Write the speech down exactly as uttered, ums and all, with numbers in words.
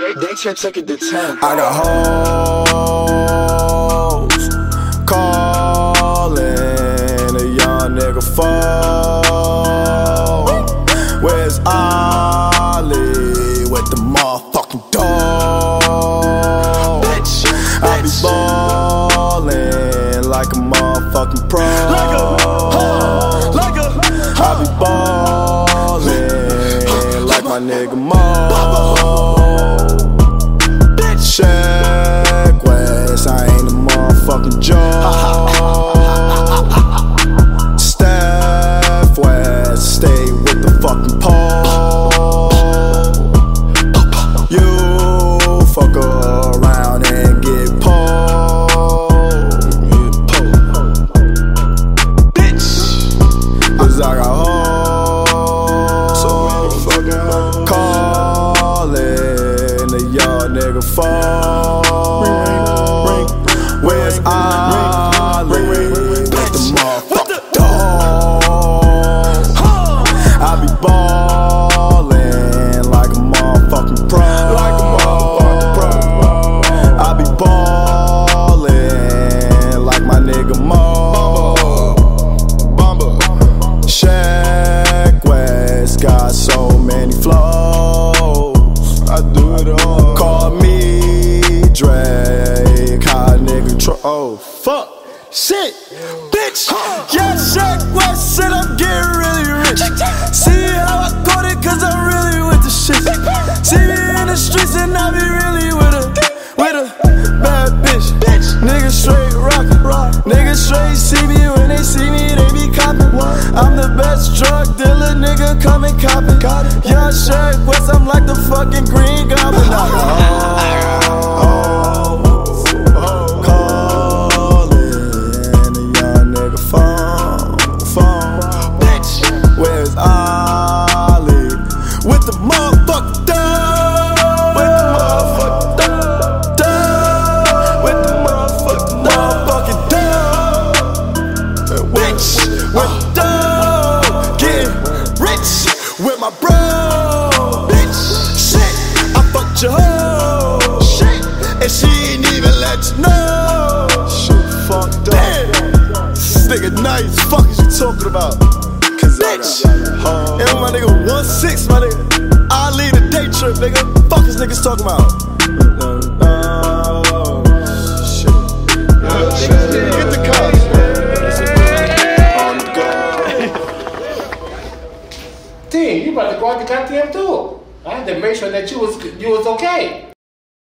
They should take it to ten. I got hoes calling a young nigga phone. Where's Ollie with the motherfucking dog? I be ballin' like a motherfucking pro. Like a, huh, like a, huh. I be ballin' like my nigga Mo. Check West, I ain't a motherfucking joke. Steph West, stay with the fucking pole. You fuck around and get pulled, bitch. Cause I got hoes calling a young nigga phone. Where's Ollie with the motherfucking dog? I be ballin' like a motherfucking pro. Like a motherfucking pro. I be ballin' like my nigga Mo. Bumba, Check West got so many flows. I do it all. Call me Drake, hot nigga tro- oh fuck, shit, bitch. Yeah, Check West said I'm getting really rich. See how I got it, cause I'm really with the shit. See me in the streets and I be really with a, with a bad bitch. Niggas straight rockin', niggas straight see me when they see me, they be coppin'. I'm the best drug dealer, nigga, come and cop it. Yeah, Check West, I'm like the fucking Green Goblin. Where's Ollie with the motherfucking dog? With the motherfucking dog. With the motherfucking motherfucking dog. Bitch, with the dog. Getting rich with my bro. Bitch, shit, I fucked your hoe. Shit, and she ain't even let you know. Shit, fucked up. This nigga nice. Fuck is you talking about? Bitch, and my nigga one six, my nigga. I lead a day trip, nigga. Fuck is niggas talking about? Oh, shit. Oh, shit. Get the cops, man. Damn, you about to go out the goddamn door. I had to make sure that you was you was okay.